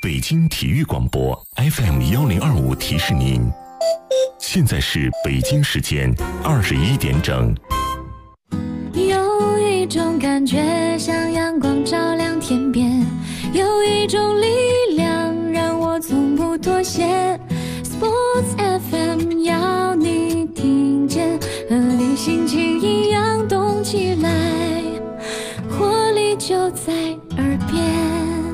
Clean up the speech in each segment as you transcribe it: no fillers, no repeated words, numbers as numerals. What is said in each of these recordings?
北京体育广播 FM1025提示您，现在是北京时间21点整。 有一种感觉像阳光照亮天边，有一种力量让我从不妥协。Sports FM 要你听见，和你心情一样动起来，活力就在耳边。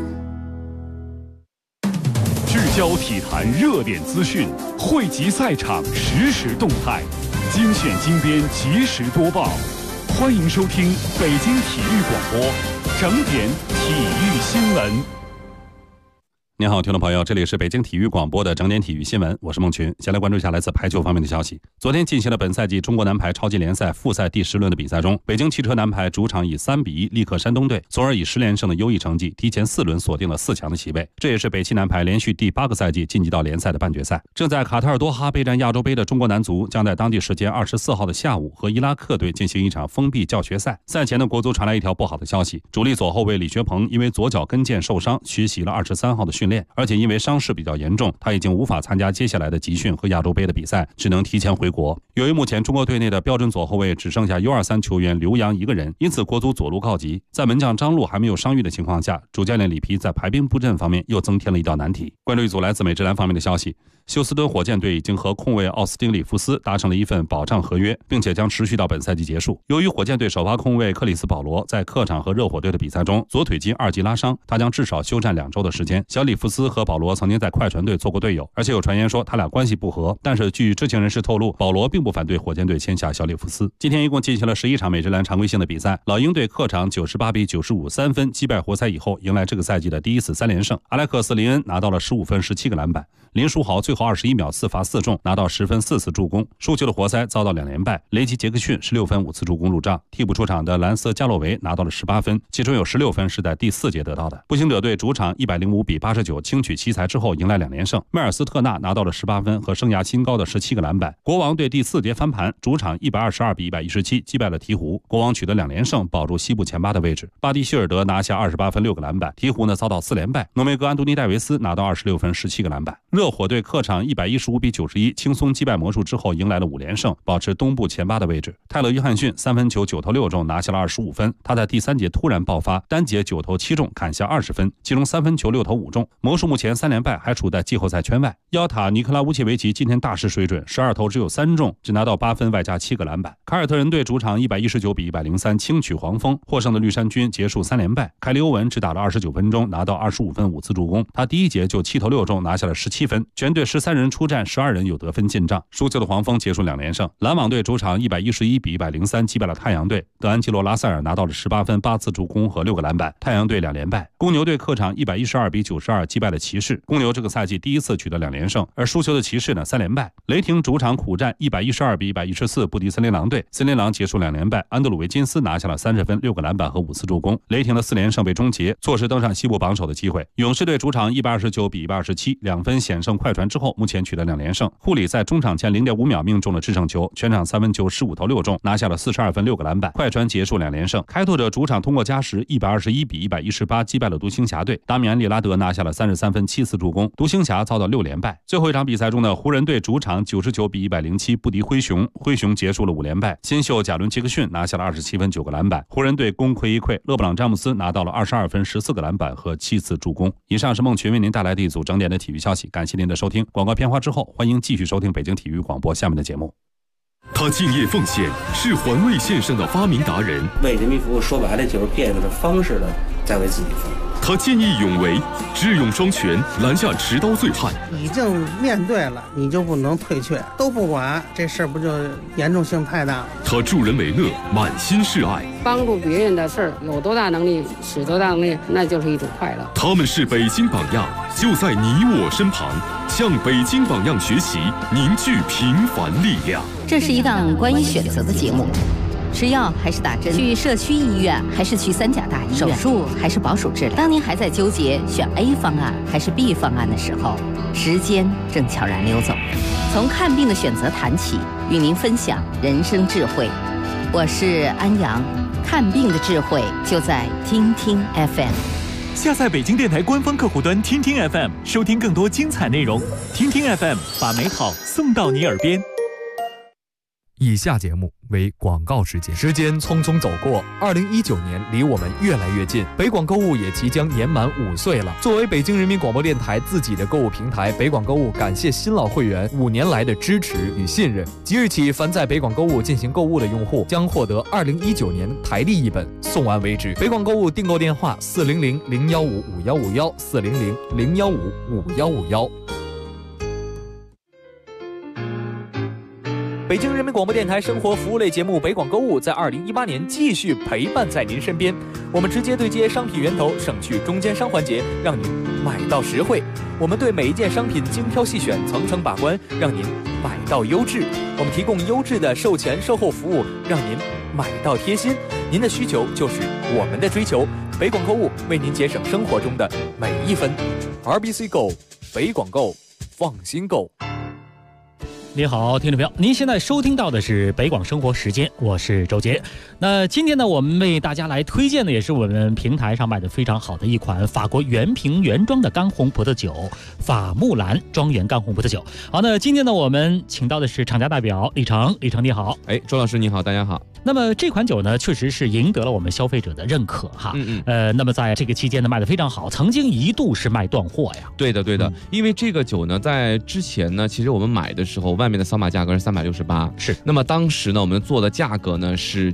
聚焦体坛热点资讯，汇集赛场实时动态，精选精编及时播报。欢迎收听北京体育广播整点体育新闻。 您好，听众朋友，这里是北京体育广播的整点体育新闻，我是孟群。先来关注一下来自排球方面的消息。昨天进行了本赛季中国男排超级联赛复赛第10轮的比赛中，北京汽车男排主场以3-1力克山东队，从而以10连胜的优异成绩提前4轮锁定了4强的席位。这也是北汽男排连续第8个赛季晋级到联赛的半决赛。正在卡塔尔多哈备战亚洲杯的中国男足将在当地时间24号的下午和伊拉克队进行一场封闭教学赛。赛前的国足传来一条不好的消息，主力左后卫李学鹏因为左脚跟腱受伤，缺席了23号的训练，而且因为伤势比较严重，他已经无法参加接下来的集训和亚洲杯的比赛，只能提前回国。由于目前中国队内的标准左后卫只剩下 U23 球员刘洋一个人，因此国足左路告急。在门将张路还没有伤愈的情况下，主教练里皮在排兵布阵方面又增添了一道难题。关注一组来自美职篮方面的消息，休斯敦火箭队已经和控卫奥斯汀·里弗斯达成了一份保障合约，并且将持续到本赛季结束。由于火箭队首发控卫克里斯·保罗在客场和热火队的比赛中左腿筋2级拉伤，他将至少休战2周的时间。小里弗斯和保罗曾经在快船队做过队友，而且有传言说他俩关系不和，但是据知情人士透露，保罗并不反对火箭队签下小里弗斯。今天一共进行了11场美职篮常规性的比赛，老鹰队客场98-95 3分击败活塞以后，迎来这个赛季的第一次3连胜。阿莱克斯·林恩拿到了15分17个篮板，林书豪最后21秒4罚4中，拿到10分4次助攻。输球的活塞遭到2连败，雷吉·杰克逊16分5次助攻入账。替补出场的兰斯·加洛维拿到了18分，其中有16分是在第4节得到的。步行者队主场105-89轻取奇才之后迎来2连胜，迈尔斯特纳拿到了18分和生涯新高的17个篮板。国王队第4节翻盘，主场122-117击败了鹈鹕，国王取得2连胜，保住西部前8的位置。巴蒂希尔德拿下28分6个篮板，鹈鹕呢遭到4连败。浓眉哥安东尼戴维斯拿到26分17个篮板。热火队客场115-91轻松击败魔术之后迎来了5连胜，保持东部前8的位置。泰勒·约翰逊3分球9投6中拿下了25分，他在第3节突然爆发，单节9投7中砍下20分，其中3分球6投5中。魔术目前3连败，还处在季后赛圈外。腰塔尼克拉乌切维奇今天大失水准，12投只有3中，只拿到8分外加7个篮板。凯尔特人队主场119-103轻取黄蜂，获胜的绿衫军结束3连败。凯利欧文只打了29分钟，拿到25分5次助攻，他第1节就7投6中拿下了17分。全队13人出战，12人有得分进账。输球的黄蜂结束2连胜。篮网队主场111-103击败了太阳队，德安吉罗拉塞尔拿到了18分8次助攻和6个篮板。太阳队2连败。公牛队客场112-92击败了骑士，公牛这个赛季第一次取得2连胜，而输球的骑士呢3连败。雷霆主场苦战112-114不敌森林狼队，森林狼结束2连败，安德鲁维金斯拿下了30分6个篮板和5次助攻。雷霆的4连胜被终结，错失登上西部榜首的机会。勇士队主场129-127，2分险胜快船之后，目前取得2连胜。库里在中场前0.5秒命中了制胜球，全场3分球15投6中，拿下了42分6个篮板。快船结束2连胜。开拓者主场通过加时121-118击败了独行侠队，达米安·利拉德拿下了33分7次助攻，独行侠遭到6连败。最后一场比赛中的湖人队主场99-107不敌灰熊，灰熊结束了5连败。新秀贾伦·杰克逊拿下了27分9个篮板，湖人队功亏一篑，勒布朗·詹姆斯拿到了22分14个篮板和7次助攻。以上是孟群为您带来的一组整点的体育消息，感谢您的收听。广告片花之后，欢迎继续收听北京体育广播下面的节目。 他敬业奉献，是环卫线上的发明达人。 为人民服务，说白了就是变着方式的在为自己服务。 他见义勇为，智勇双全，拦下持刀醉汉。 已经面对了，你就不能退却，都不管，这事儿不就严重性太大了？ 他助人为乐，满心是爱， 帮助别人的事儿，有多大能力使多大能力，那就是一种快乐。 他们是北京榜样，就在你我身旁，向北京榜样学习，凝聚平凡力量。 这是一档关于选择的节目。吃药还是打针？去社区医院还是去三甲大医院？手术还是保守治疗？当您还在纠结选 A 方案还是 B 方案的时候，时间正悄然溜走。从看病的选择谈起，与您分享人生智慧。我是安阳，看病的智慧就在听听 FM。 下载北京电台官方客户端听听 FM， 收听更多精彩内容。听听 FM， 把美好送到你耳边。 以下节目为广告时间。时间匆匆走过，2019年离我们越来越近，北广购物也即将年满5岁了。作为北京人民广播电台自己的购物平台，北广购物感谢新老会员5年来的支持与信任。即日起，凡在北广购物进行购物的用户将获得2019年台历一本，送完为止。北广购物订购电话：400-015-5151，400-015-5151。北京人民广播电台生活服务类节目《北广购物》在2018年继续陪伴在您身边。我们直接对接商品源头，省去中间商环节，让您买到实惠。我们对每一件商品精挑细选，层层把关，让您买到优质。我们提供优质的售前售后服务，让您买到贴心。您的需求就是我们的追求。北广购物为您节省生活中的每一分。RBC Go， 北广购，放心购。 你好，听众朋友，您现在收听到的是北广生活时间，我是周杰。那今天呢，我们为大家来推荐的也是我们平台上卖的非常好的一款法国原瓶原装的干红葡萄酒——法木兰庄园干红葡萄酒。好，那今天呢，我们请到的是厂家代表李成。李成你好。 周老师你好，大家好。 那么这款酒呢，确实是赢得了我们消费者的认可哈。那么在这个期间呢，卖得非常好，曾经一度是卖断货呀。 对的，因为这个酒呢，在之前呢，其实我们买的时候，外面的扫码价格是368， 是。 那么当时呢，我们做的价格呢是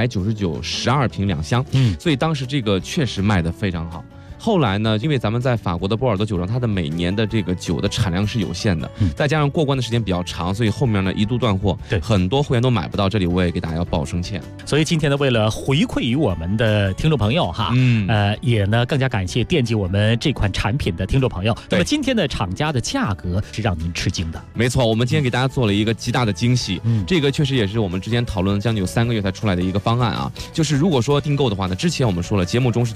799，12瓶2箱，所以当时这个确实卖得非常好。后来呢，因为咱们在法国的波尔多酒庄，它的每年的这个酒的产量是有限的，再加上过关的时间比较长，所以后面呢一度断货， 对， 很多会员都买不到，这里我也给大家要报声歉。 所以今天呢，为了回馈于我们的听众朋友哈，也呢更加感谢惦记我们这款产品的听众朋友。那么今天的厂家的价格是让您吃惊的。 没错，我们今天给大家做了一个极大的惊喜，这个确实也是我们之前讨论了将近有3个月才出来的一个方案啊。就是如果说订购的话呢，之前我们说了，节目中是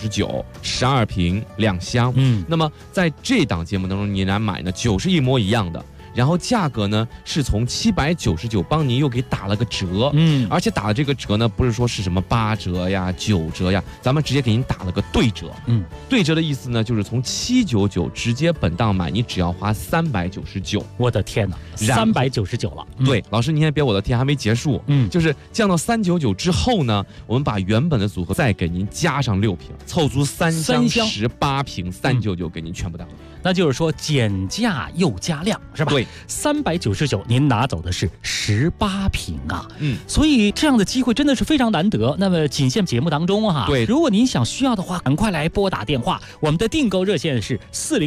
799，12瓶2箱，那么在这档节目当中，你来买呢，酒是一模一样的。然后价格呢是从799帮您又给打了个折，而且打的这个折呢不是说是什么8折呀、9折呀，咱们直接给您打了个对折。对折的意思呢就是从799直接本档买，你只要花399。 我的天哪，399了。 对，老师您先别我的天，还没结束。就是降到399之后呢，我们把原本的组合再给您加上6瓶，凑足3箱18瓶，399给您全部打。 那就是说减价又加量，是吧？ 对 ，399您拿走的是18瓶啊。所以这样的机会真的是非常难得。那么仅限节目当中哈， 对， 如果您想需要的话，赶快来拨打电话，我们的订购热线是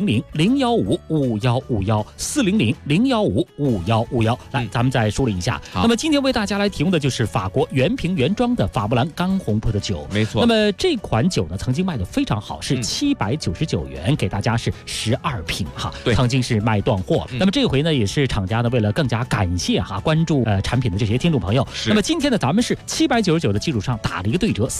400-015-5151，400-015-5151。来，咱们再梳理一下。那么今天为大家来提供的就是法国原瓶原装的法布兰干红葡萄酒。 没错。 那么这款酒呢，曾经卖得非常好，是799元，给大家是12瓶哈，曾经是卖断货。那么这回呢，也是厂家呢为了更加感谢哈关注产品的这些听众朋友，那么今天呢咱们是799的基础上打了一个对折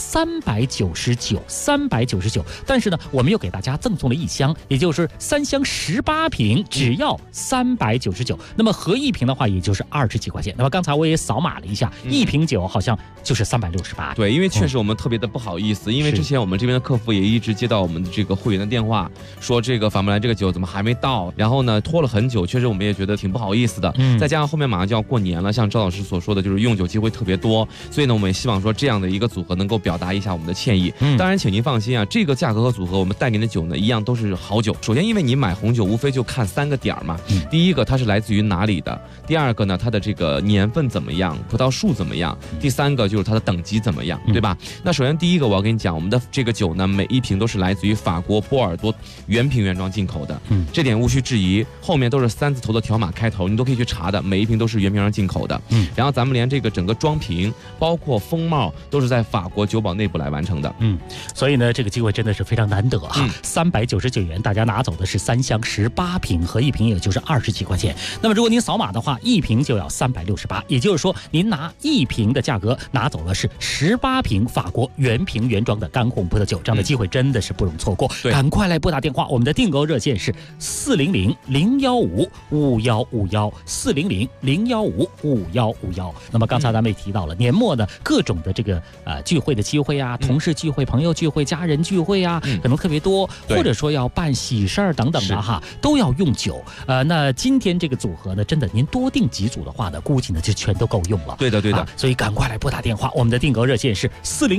，399，但是呢我们又给大家赠送了1箱，也就是3箱18瓶，只要399。那么合1瓶的话也就是20几块钱。那么刚才我也扫码了一下，1瓶酒好像就是368。 对，因为确实我们特别的不好意思，因为之前我们这边的客服也一直接到我们的这个会员的电话，说这个法木兰这个酒怎么还没到，然后呢拖了很久，确实我们也觉得挺不好意思的。再加上后面马上就要过年了，像赵老师所说的，就是用酒机会特别多，所以呢我们也希望说这样的一个组合能够表达一下我们的歉意。当然请您放心啊，这个价格和组合我们带给您的酒呢一样都是好酒。首先因为你买红酒无非就看3个点嘛，第一个它是来自于哪里的，第二个呢它的这个年份怎么样，葡萄树怎么样，第3个就是它的等级怎么样，对吧？那首先第一个我要跟你讲，我们的这个酒呢每1瓶都是来自于法国波尔多原瓶原装进口的，这点无需质疑，后面都是3字头的条码开头，你都可以去查的，每1瓶都是原瓶原装进口的。然后咱们连这个整个装瓶包括封帽都是在法国酒保内部来完成的。 所以呢这个机会真的是非常难得哈，399元大家拿走的是3箱18瓶，合1瓶也就是20几块钱。那么如果您扫码的话，1瓶就要368，也就是说您拿1瓶的价格拿走了是18瓶法国原瓶原装的干红葡萄酒，这样的机会真的是不容错过。赶快来拨打电话，我们的订购热线是400-015-5151，400-015-5151。 400-015-5151。那么刚才咱们也提到了，年末呢各种的这个聚会的机会啊，同事聚会、朋友聚会、家人聚会啊，可能特别多，或者说要办喜事儿等等的哈，都要用酒。那今天这个组合呢，真的您多订几组的话呢，估计呢就全都够用了。 对的， 所以赶快来拨打电话，我们的订购热线是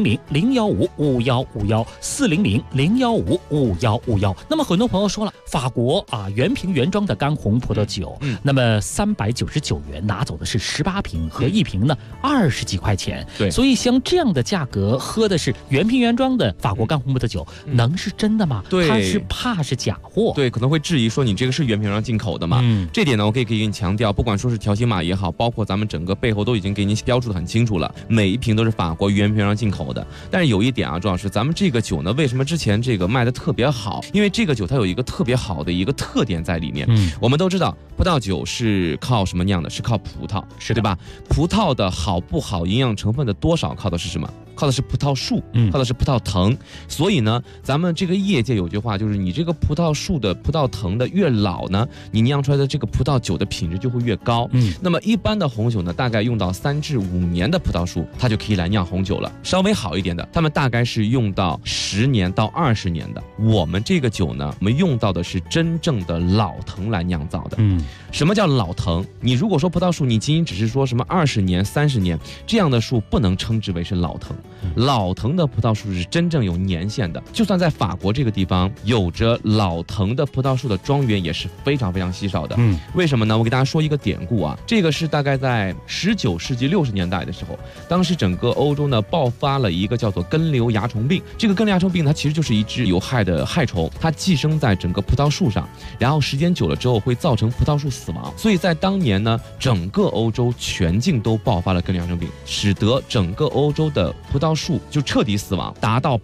400-015-5151，400-015-5151。那么很多朋友说了，法国原瓶原装的干红葡萄酒，那么399元拿走的是18瓶，和一瓶呢20几块钱。 对， 所以像这样的价格喝的是原瓶原装的法国干红葡萄酒，能是真的吗？ 对， 它是怕是假货。 对，可能会质疑说你这个是原瓶原装进口的嘛？这点呢，我可以给你强调，不管说是条形码也好，包括咱们整个背后都已经给你标注的很清楚了，每一瓶都是法国原瓶原装进口的。但是有一点啊，周老师，咱们这个酒呢，为什么之前这个卖的特别好？因为这个酒它有一个特别好的一个特点在里面。我们都知道，葡萄酒是靠什么酿的？是靠葡萄，对吧？葡萄的好不好，营养成分的多少，靠的是什么？靠的是葡萄树，靠的是葡萄藤。所以呢，咱们这个业界有句话，就是你这个葡萄树的葡萄藤的越老呢，你酿出来的这个葡萄酒的品质就会越高。那么一般的红酒呢，大概用到3至5年的葡萄树，它就可以来酿红酒了。稍微好一点的，他们大概是用到10年到20年的。我们这个酒呢，我们用到的是真正的老藤来酿造的。什么叫老藤？你如果说葡萄树，你仅仅只是说什么20年、30年这样的树，不能称之为是老藤。老藤的葡萄树是真正有年限的，就算在法国这个地方，有着老藤的葡萄树的庄园也是非常非常稀少的。为什么呢？我给大家说一个典故啊，这个是大概在19世纪60年代的时候，当时整个欧洲呢爆发了一个叫做根瘤蚜虫病。这个根瘤蚜虫病它其实就是一只有害的害虫，它寄生在整个葡萄树上，然后时间久了之后会造成葡萄树死亡。所以在当年呢，整个欧洲全境都爆发了根瘤蚜虫病，使得整个欧洲的葡萄树就彻底死亡，达到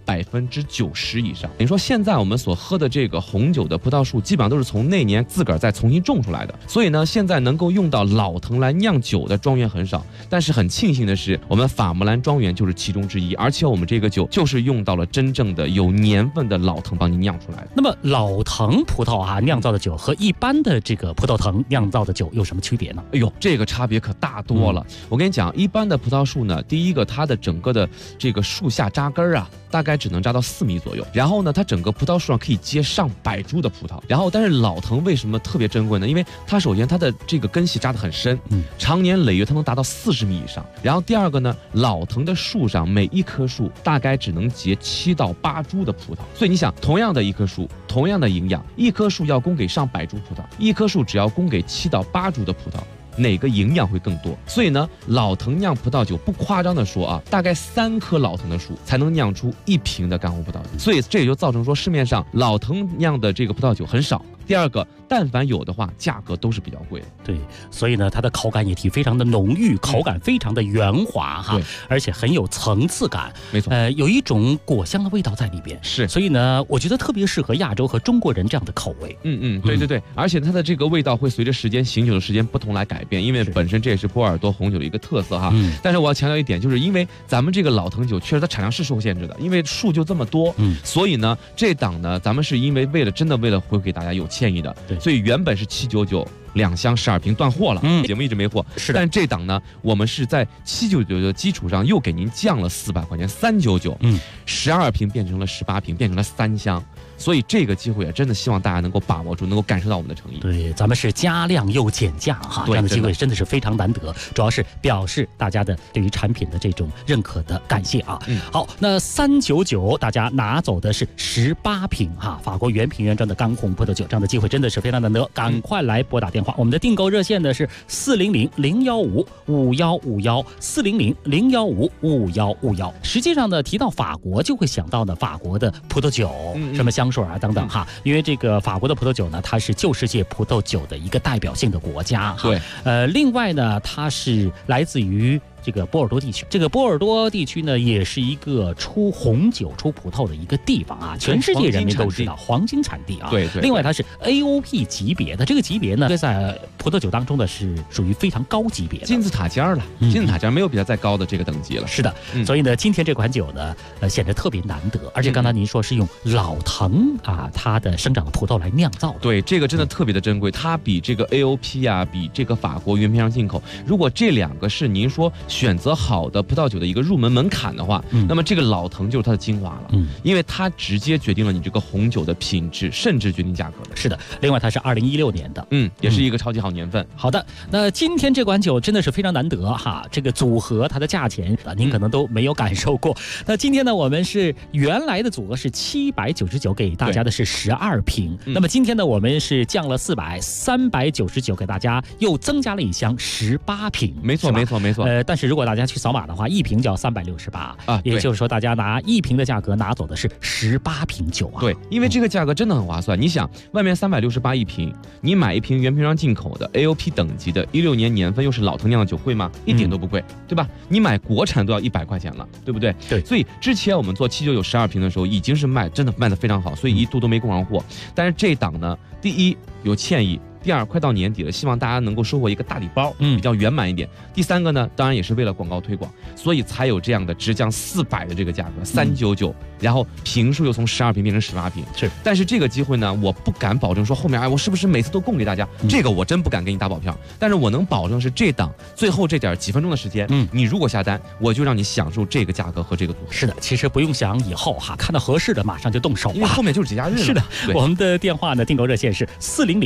90%以上。等于说现在我们所喝的这个红酒的葡萄树，基本上都是从那年自个儿再重新种出来的。所以呢，现在能够用到老藤来酿酒的庄园很少。但是很庆幸的是，我们法穆兰庄园就是其中之一，而且我们这个酒就是用到了真正的有年份的老藤帮你酿出来的。 那么老藤葡萄酿造的酒和一般的这个葡萄藤酿造的酒有什么区别呢？ 哎呦，这个差别可大多了。我跟你讲，一般的葡萄树呢，第一个它的整个的这个树下扎根啊，大概只能扎到4米左右。然后呢，它整个葡萄树上可以结上百株的葡萄。然后，但是老藤为什么特别珍贵呢？因为它首先它的这个根系扎得很深，长年累月它能达到40米以上。然后第二个呢，老藤的树上每一棵树大概只能结7到8株的葡萄。所以你想，同样的一棵树，同样的营养，一棵树要供给上百株葡萄，一棵树只要供给7到8株的葡萄，哪个营养会更多？所以呢，老藤酿葡萄酒不夸张的说啊，大概3棵老藤的树才能酿出1瓶的干红葡萄酒。所以这也就造成说市面上老藤酿的这个葡萄酒很少。第二个，但凡有的话，价格都是比较贵的。 对，所以呢，它的口感也非常的浓郁，口感非常的圆滑哈，而且很有层次感。 没错， 有一种果香的味道在里边。 是， 所以呢，我觉得特别适合亚洲和中国人这样的口味。 对，而且它的这个味道会随着时间醒酒的时间不同来改变，因为本身这也是波尔多红酒的一个特色哈。但是我要强调一点，就是因为咱们这个老藤酒确实它产量是受限制的，因为树就这么多，所以呢，这档呢，咱们是因为真的为了回馈大家有歉意的，所以原本是799。2箱12瓶断货了，节目一直没货。 是的， 但是这档呢，我们是在799的基础上又给您降了400块钱，399，12瓶变成了18瓶，变成了3箱。所以这个机会也真的希望大家能够把握住，能够感受到我们的诚意。 对，咱们是加量又减价哈，这样的机会真的是非常难得，主要是表示大家的对于产品的这种认可的感谢啊。好，那399大家拿走的是18瓶哈，法国原瓶原装的干红葡萄酒，这样的机会真的是非常难得，赶快来拨打电话。我们的订购热线呢是400-015-5151，400-015-5151。实际上呢，提到法国就会想到呢法国的葡萄酒，什么香水啊等等哈，因为这个法国的葡萄酒呢，它是旧世界葡萄酒的一个代表性的国家哈。 对， 另外呢，它是来自于这个波尔多地区。这个波尔多地区呢，也是一个出红酒、出葡萄的一个地方啊，全世界人民都知道黄金产地啊。 对。 另外，它是 AOP 级别的，这个级别呢，在葡萄酒当中呢是属于非常高级别的金字塔尖了。金字塔尖没有比它再高的这个等级了。 是的，所以呢，今天这款酒呢，显得特别难得，而且刚才您说是用老藤啊，它的生长的葡萄来酿造的。 对，这个真的特别的珍贵，它比这个 AOP 啊，比这个法国原瓶上进口，如果这两个是您说选择好的葡萄酒的一个入门门槛的话，那么这个老藤就是它的精华了，因为它直接决定了你这个红酒的品质，甚至决定价格的。 是的，另外它是2016年的， 也是一个超级好年份。 好的，那今天这款酒真的是非常难得哈，这个组合它的价钱您可能都没有感受过。那今天呢，我们是原来的组合是799，给大家的是12瓶。那么今天呢，我们是降了400，399给大家又增加了一箱18瓶。 没错。 但是如果大家去扫码的话，一瓶就要368啊，也就是说大家拿1瓶的价格拿走的是18瓶酒啊。 对，因为这个价格真的很划算。你想，外面368一瓶，你买一瓶原瓶上进口的 AOP 等级的16年年份又是老藤酿的酒贵吗？一点都不贵，对吧？你买国产都要100块钱了，对不对？ 对。 所以之前我们做799 12瓶的时候，已经是真的卖得非常好，所以一度都没供上货。但是这档呢，第一有歉意。第二，快到年底了，希望大家能够收获一个大礼包，比较圆满一点。第三个呢，当然也是为了广告推广，所以才有这样的直降400的这个价格，399，然后瓶数又从12瓶变成18瓶。 是， 但是这个机会呢，我不敢保证说后面我是不是每次都供给大家，这个我真不敢给你打保票。但是我能保证是这档最后这点几分钟的时间，你如果下单，我就让你享受这个价格和这个组合。 是的，其实不用想以后哈，看到合适的马上就动手， 因为后面就是节假日了。 是的，我们的电话呢，订购热线是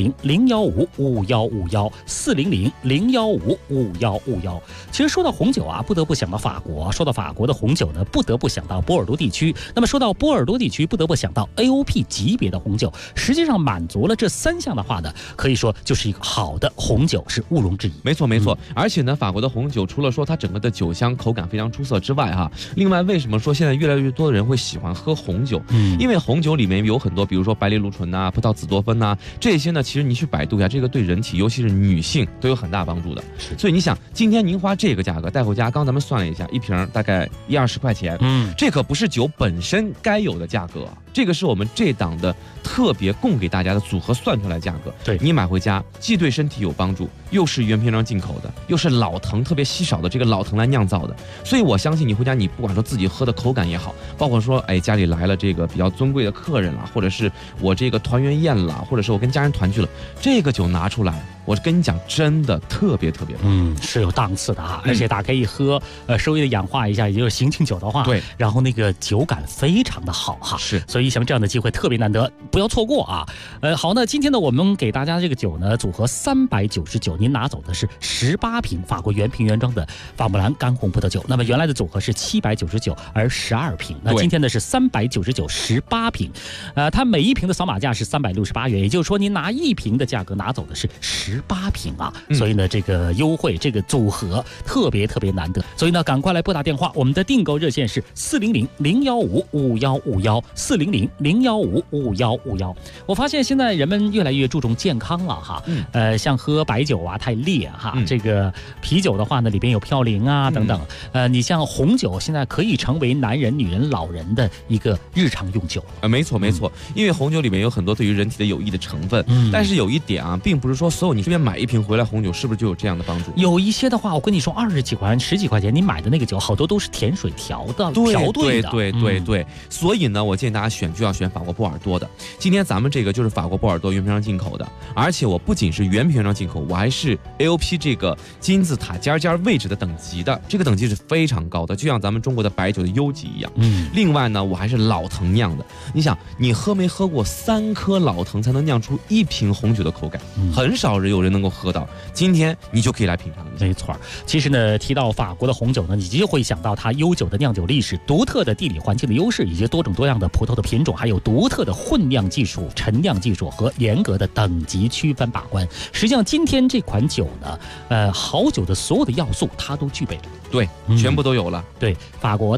400-015-5151，400-015-5151。其实说到红酒啊，不得不想到法国；说到法国的红酒呢，不得不想到波尔多地区。那么说到波尔多地区，不得不想到 AOP 级别的红酒。实际上满足了这3项的话呢，可以说就是一个好的红酒，是毋庸置疑。 没错。而且呢，法国的红酒除了说它整个的酒香口感非常出色之外哈，另外为什么说现在越来越多的人会喜欢喝红酒？因为红酒里面有很多，比如说白藜芦醇呐、葡萄紫多酚呐，这些呢，其实你去百度一下，这个对人体，尤其是女性都有很大帮助的。所以你想，今天您花这个价格带回家，刚咱们算了一下，一瓶大概120块钱，这可不是酒本身该有的价格，这个是我们这档的特别供给大家的组合算出来价格。 对， 你买回家既对身体有帮助，又是原瓶装进口的，又是老藤特别稀少的这个老藤来酿造的，所以我相信你回家，你不管说自己喝的口感也好，包括说家里来了这个比较尊贵的客人啦，或者是我这个团圆宴啦，或者是我跟家人团聚了，这个酒拿出来，我跟你讲，真的特别棒， 是有档次的啊，而且打开一喝，稍微的氧化一下，也就是醒酒的话， 对， 然后那个酒感非常的好哈， 是， 所以像这样的机会特别难得，不要错过啊。好，那今天呢，我们给大家这个酒呢，组合399，您拿走的是18瓶法国原瓶原装的法布兰干红葡萄酒。那么原来的组合是799，而12瓶，那今天呢是399 18瓶，它每一瓶的扫码价是368元，也就是说您拿1瓶的价格拿走的是18瓶啊，所以呢这个优惠这个组合特别难得，所以呢赶快来拨打电话，我们的订购热线是400-015-5151，400-015-5151。我发现现在人们越来越注重健康了哈，像喝白酒啊太烈哈，这个啤酒的话呢里边有嘌呤啊等等，你像红酒现在可以成为男人、女人、老人的一个日常用酒。 没错，因为红酒里面有很多对于人体的有益的成分，但是有一点啊，并不是说所有你这边买一瓶回来红酒是不是就有这样的帮助？ 有一些的话，我跟你说20几块、10几块钱，你买的那个酒好多都是甜水调的，调兑的。 对。所以呢，我建议大家选就要选法国波尔多的。今天咱们这个就是法国波尔多原瓶装进口的，而且我不仅是原瓶原装进口，我还是 AOP 这个金字塔尖位置的等级的，这个等级是非常高的，就像咱们中国的白酒的优级一样。另外呢，我还是老藤酿的。你想，你喝没喝过3颗老藤才能酿出1瓶红酒的口感？很少有人能够喝到。今天你就可以来品尝一下。 没错，其实呢，提到法国的红酒呢，你就会想到它悠久的酿酒历史、独特的地理环境的优势，以及多种多样的葡萄的品种，还有独特的混酿技术、陈酿技术和严格的等级区分把关。实际上，今天这款酒呢，好酒的所有的要素它都具备了。 对，全部都有了。 对，法国的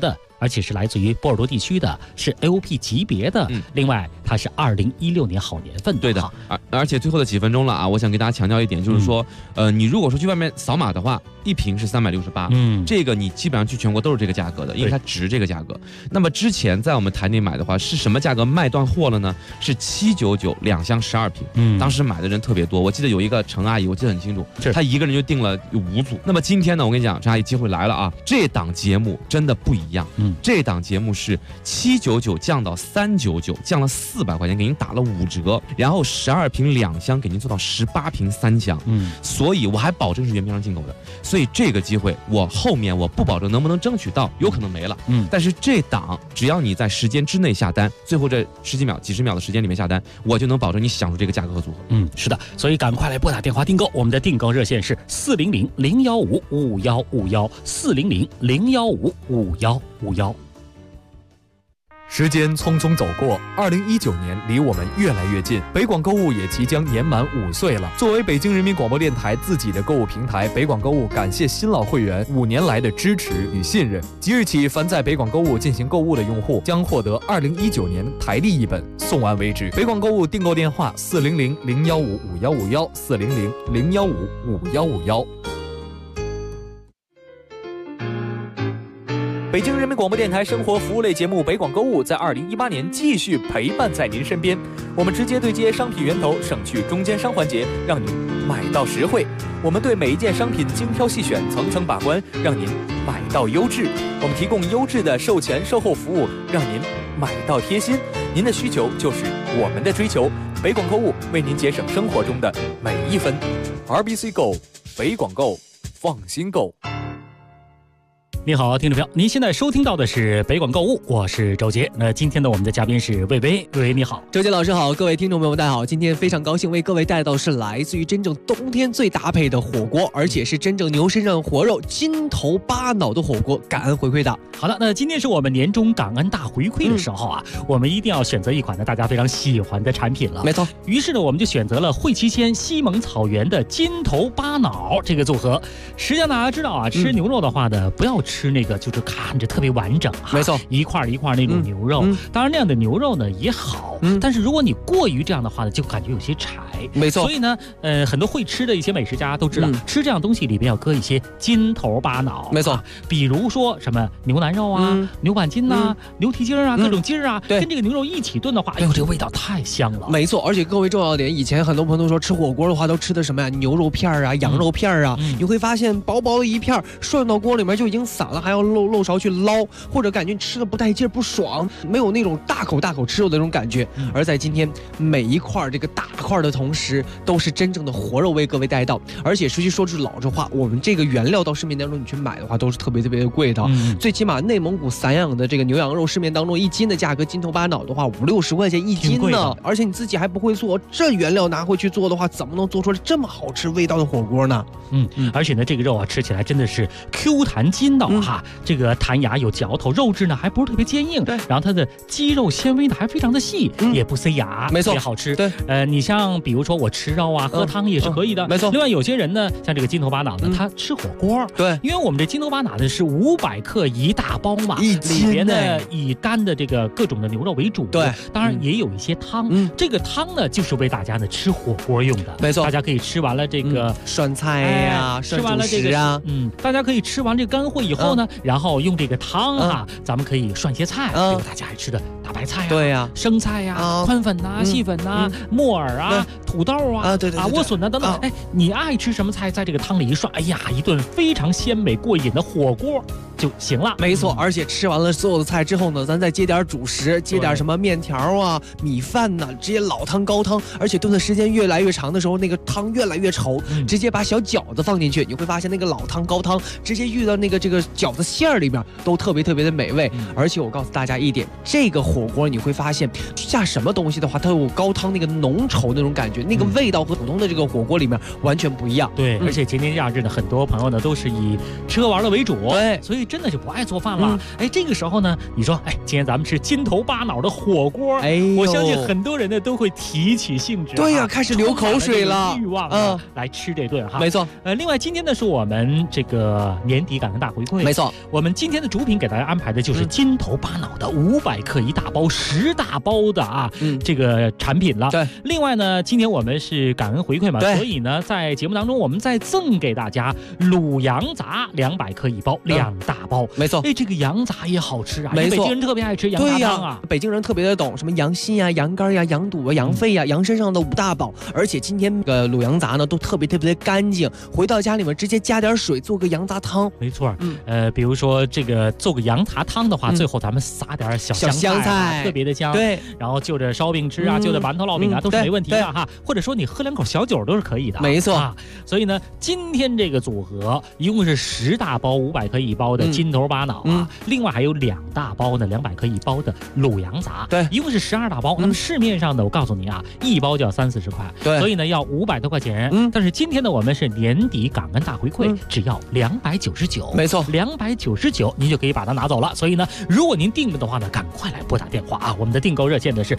而且是来自于波尔多地区的，是 AOP 级别的。另外，它是2016年好年份的。 对的，而且最后的几分钟了啊，我想给大家强调一点，就是说，你如果说去外面扫码的话，一瓶是368，这个你基本上去全国都是这个价格的，因为它值这个价格。那么之前在我们台内买的话，是什么价格卖断货了呢？是7992箱12瓶。当时买的人特别多，我记得有一个陈阿姨，我记得很清楚，她一个人就订了5组。那么今天呢，我跟你讲，陈阿姨机会来了啊！这档节目真的不一样，这档节目是799降到399，降了400块钱，给您打了5折，然后12瓶2箱给您做到18瓶3箱。所以我还保证是原批量进口的。所以这个机会，我后面我不保证能不能争取到，有可能没了。但是这档只要你在时间之内下单，最后这十几秒、几十秒的时间里面下单，我就能保证你享受这个价格和组合。 是的，所以赶快来拨打电话订购，我们的订购热线是400-015-5151，400-015-5151。 时间匆匆走过，2019年离我们越来越近，北广购物也即将年满5岁了。作为北京人民广播电台自己的购物平台，北广购物感谢新老会员5年来的支持与信任。即日起，凡在北广购物进行购物的用户将获得2019年台历一本，送完为止。北广购物订购电话：400-015-5151，400-015-5151。 北京人民广播电台生活服务类节目《北广购物》在2018年继续陪伴在您身边。我们直接对接商品源头，省去中间商环节，让您买到实惠。我们对每一件商品精挑细选，层层把关，让您买到优质。我们提供优质的售前售后服务，让您买到贴心。您的需求就是我们的追求。北广购物为您节省生活中的每一分。RBC Go， 北广购，放心购。 你好，听众朋友，您现在收听到的是北广购物，我是周杰。那今天呢，我们的嘉宾是魏巍，魏巍你好。 周杰老师好，各位听众朋友大家好，今天非常高兴为各位带到是来自于真正冬天最搭配的火锅，而且是真正牛身上活肉金头巴脑的火锅，感恩回馈的。 好的，那今天是我们年终感恩大回馈的时候啊，我们一定要选择一款呢大家非常喜欢的产品了。 没错， 于是呢，我们就选择了汇齐鲜西蒙草原的金头巴脑这个组合。实际上大家知道啊，吃牛肉的话呢，不要吃那个就是看着特别完整啊， 没错， 一块一块那种牛肉。当然那样的牛肉呢也好，但是如果你过于这样的话呢，就感觉有些柴。 没错， 所以呢，很多会吃的一些美食家都知道，吃这样东西里边要搁一些金头巴脑。 没错， 比如说什么牛腩肉啊、牛板筋呐、牛蹄筋啊、各种筋啊，跟这个牛肉一起炖的话，哎呦，这个味道太香了。 没错，而且更为重要的点，以前很多朋友都说吃火锅的话都吃的什么呀？牛肉片啊、羊肉片啊，你会发现薄薄的一片涮到锅里面就已经散了，还要漏勺去捞，或者感觉吃的不带劲不爽，没有那种大口吃肉的那种感觉。而在今天，每一块这个大块的同时，都是真正的活肉为各位带到。而且说句老实话，我们这个原料到市面当中你去买的话，都是特别的贵的。最起码内蒙古散养的这个牛羊肉，市面当中1斤的价格，金头巴脑的话50-60块钱1斤呢。而且你自己还不会做，这原料拿回去做的话，怎么能做出来这么好吃味道的火锅呢？ 而且呢，这个肉啊吃起来真的是 Q 弹筋道哈，这个弹牙有嚼头，肉质呢还不是特别坚硬，然后它的肌肉纤维呢还非常的细，也不塞牙， 没错， 特别好吃。 对， 你像比如说我吃肉啊，喝汤也是可以的， 没错。 另外有些人呢，像这个金头巴脑呢，他吃火锅， 对， 因为我们这金头巴脑呢是500克一大包嘛，里边呢以干的这个各种的牛肉为主， 对， 当然也有一些汤，这个汤呢就是为大家呢吃火锅用的， 没错， 大家可以吃完了这个涮菜呀， 吃完了这个大家可以吃完这个干货以后呢，然后用这个汤啊，咱们可以涮些菜，比如大家爱吃的大白菜啊， 对呀， 生菜呀，宽粉呐、细粉呐、木耳啊、土豆啊， 对莴笋呐等等，哎，你爱吃什么菜，在这个汤里一涮，哎呀，一顿非常鲜美过瘾的火锅就行了。 没错，而且吃完了所有的菜之后呢，咱再接点主食，接点什么面条啊、米饭呐，直接老汤高汤，而且炖的时间越来越长的时候，那个汤越来越稠，直接把小饺子放进去，你会发现那个老汤高汤直接遇到这个饺子馅儿里面都特别的美味。而且我告诉大家一点，这个火火锅，你会发现下什么东西的话，它有高汤那个浓稠那种感觉，那个味道和普通的这个火锅里面完全不一样。 对，而且节年假日呢，很多朋友呢都是以吃喝玩乐为主， 对， 所以真的就不爱做饭了。这个时候呢，你说，今天咱们吃金头巴脑的火锅，我相信很多人呢都会提起兴致， 对呀，开始流口水了， 欲望来吃这顿哈。 没错。 另外今天呢是我们这个年底感恩大回馈， 没错。 我们今天的主品给大家安排的就是金头巴脑的500克一大包10大包的这个产品了。 对。 另外呢，今天我们是感恩回馈嘛，所以呢，在节目当中我们再赠给大家卤羊杂200克一包，2大包。 没错。 这个羊杂也好吃啊， 没错， 北京人特别爱吃羊杂汤啊。 北京人特别的懂什么羊心呀、羊肝呀、羊肚啊、羊肺呀、羊身上的5大宝。而且今天卤羊杂呢都特别的干净，回到家里面直接加点水做个羊杂汤。 没错。比如说这个做个羊杂汤的话，最后咱们撒点小香菜，特别的香。 对。 然后就着烧饼吃啊，就着馒头烙饼啊，都是没问题的哈。或者说你喝2口小酒都是可以的。 没错。 所以呢，今天这个组合一共是10大包500克一包的金头巴脑啊，另外还有2大包呢200克一包的卤羊杂， 对， 一共是12大包。那么市面上的我告诉你啊，一包就要30-40块， 对， 所以呢要500多块钱。但是今天呢我们是年底感恩大回馈，只要299， 没错 ，299您就可以把它拿走了。所以呢，如果您订的话呢，赶快来拨打电话啊，我们的订购热线呢是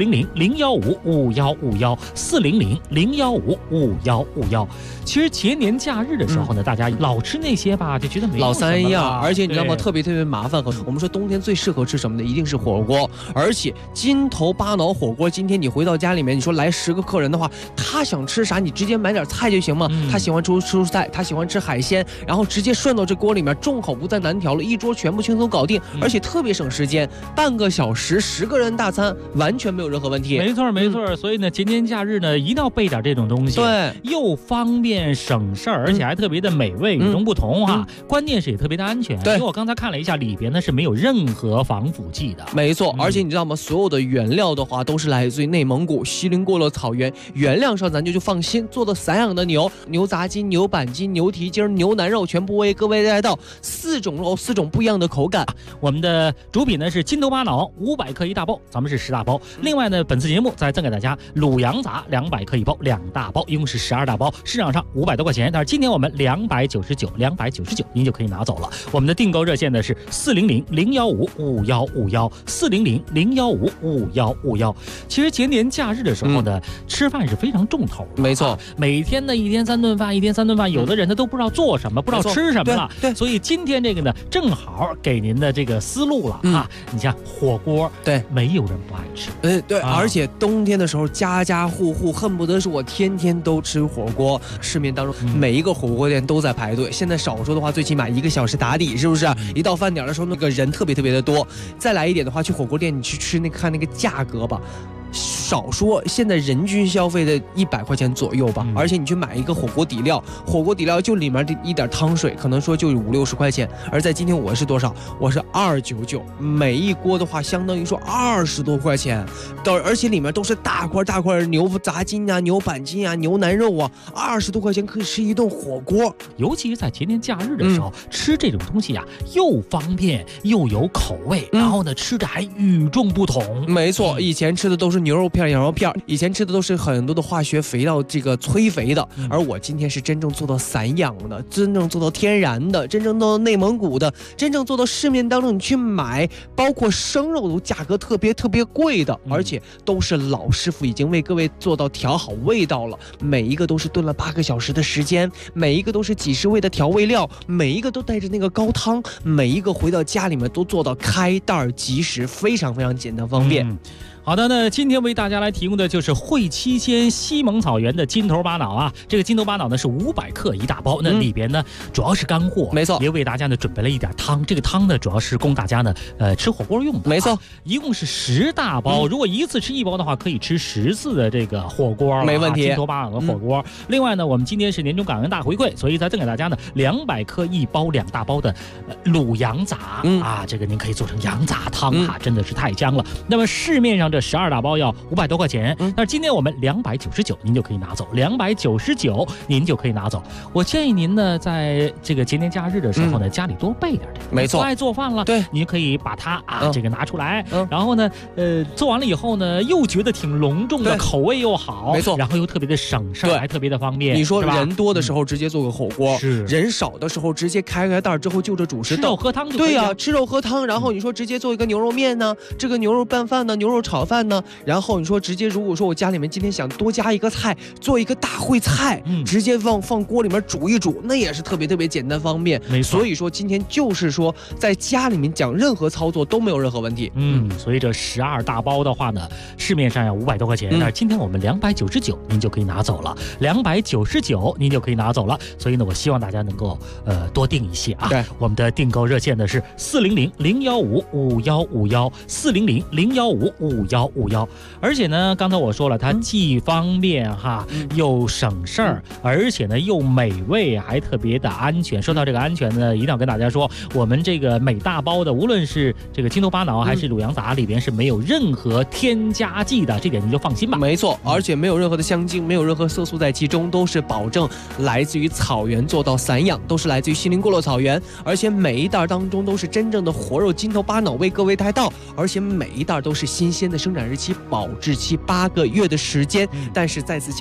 400-015-5151，400-015-5151。其实节年假日的时候呢，大家老吃那些吧，就觉得没老三样，而且你知道吗？特别麻烦。我们说冬天最适合吃什么的，一定是火锅。而且金头巴脑火锅，今天你回到家里面，你说来10个客人的话，他想吃啥，你直接买点菜就行嘛。他喜欢吃蔬菜，他喜欢吃海鲜，然后直接涮到这锅里面，众口不再难调了，一桌全部轻松搞定，而且特别省时间，半个小时10个人大餐完全没有任何问题。 没错。所以呢，节年假日呢，一定要备点这种东西， 对， 又方便省事儿，而且还特别的美味，与众不同哈。关键是也特别的安全， 对， 因为我刚才看了一下，里边呢是没有任何防腐剂的。 没错，而且你知道吗？所有的原料的话都是来自于内蒙古锡林郭勒草原，原料上咱就放心，做的散养的牛杂筋、牛板筋、牛蹄筋、牛腩肉，全部为各位带到4种肉，4种不一样的口感。 我们的主品呢是金头巴脑500克一大包，咱们是10大包。另外呢，本次节目再赠给大家卤羊杂200克一包，2大包，一共是12大包，市场上500多块钱，但是今天我们299，您就可以拿走了。我们的订购热线呢是400-015-5151，400-015-5151。其实节年假日的时候呢，吃饭是非常重头的， 没错。 每天呢1天3顿饭，1天3顿饭，有的人呢都不知道做什么，不知道吃什么了。 对， 所以今天这个呢，正好给您的这个思路了啊。你像火锅， 对， 没有人不爱吃。 对，而且冬天的时候，家家户户恨不得是我天天都吃火锅。市面当中每一个火锅店都在排队，现在少说的话，最起码1个小时打底，是不是？一到饭点的时候，那个人特别的多。再来一点的话，去火锅店你去吃看那个价格吧。少说现在人均消费的100块钱左右吧，而且你去买一个火锅底料就里面的一点汤水，可能说就50-60块钱。而在今天我是多少？我是299，每一锅的话相当于说20多块钱，而且里面都是大块的牛杂筋啊、牛板筋啊、牛腩肉啊，20多块钱可以吃一顿火锅。 尤其是在节年假日的时候，吃这种东西啊，又方便又有口味，然后呢吃着还与众不同。 没错，以前吃的都是牛肉片、羊肉片，以前吃的都是很多的化学肥料这个催肥的，而我今天是真正做到散养的，真正做到天然的，真正做到内蒙古的，真正做到市面当中你去买，包括生肉都价格特别贵的，而且都是老师傅已经为各位做到调好味道了，每一个都是炖了8个小时的时间，每一个都是几十味的调味料，每一个都带着那个高汤，每一个回到家里面都做到开袋即食，非常简单方便。 好的，那今天为大家来提供的就是会期间西蒙草原的金头巴脑啊。这个金头巴脑呢是500克一大包，那里边呢主要是干货， 没错， 也为大家呢准备了一点汤。这个汤呢主要是供大家呢吃火锅用的， 没错， 一共是10大包。如果一次吃1包的话，可以吃10次的这个火锅， 没问题。 金头巴脑的火锅。另外呢，我们今天是年终感恩大回馈，所以再赠给大家呢200克一包2大包的卤羊杂啊，这个您可以做成羊杂汤啊，真的是太香了。那么市面上这12大包要 500多块钱，但是今天我们299您就可以拿走，299您就可以拿走。我建议您呢，在这个节年假日的时候呢，家里多备点。 没错， 不爱做饭了， 对， 你可以把它这个拿出来，然后呢，做完了以后呢，又觉得挺隆重的，口味又好， 没错， 然后又特别的省事，还特别的方便。 你说人多的时候直接做个火锅， 是人少的时候直接开袋之后就着主食， 吃肉喝汤就可以。 对呀，吃肉喝汤，然后你说直接做一个牛肉面呢，这个牛肉拌饭呢，牛肉炒饭呢，然后你说直接如果说我家里面今天想多加一个菜，做一个大烩菜，直接放锅里面煮一煮，那也是特别简单方便。 没错， 所以说今天就是说在家里面讲任何操作都没有任何问题。 所以这12大包的话呢，市面上要500多块钱，但是今天我们299您就可以拿走了，299您就可以拿走了。所以呢，我希望大家能够多订一些啊。 对， 我们的订购热线呢是400-015-5151，400-015-5151。而且呢，刚才我说了，它既方便又省事儿，而且呢又美味，还特别的安全。说到这个安全呢，一定要跟大家说，我们这个每大包的，无论是这个金头巴脑还是卤羊杂，里边是没有任何添加剂的，这点你就放心吧。 没错，而且没有任何的香精，没有任何色素在其中，都是保证来自于草原做到散养，都是来自于锡林郭勒草原，而且每一袋当中都是真正的活肉金头巴脑为各位带到，而且每一袋都是新鲜的，生产日期保质期8个月的时间。但是再次强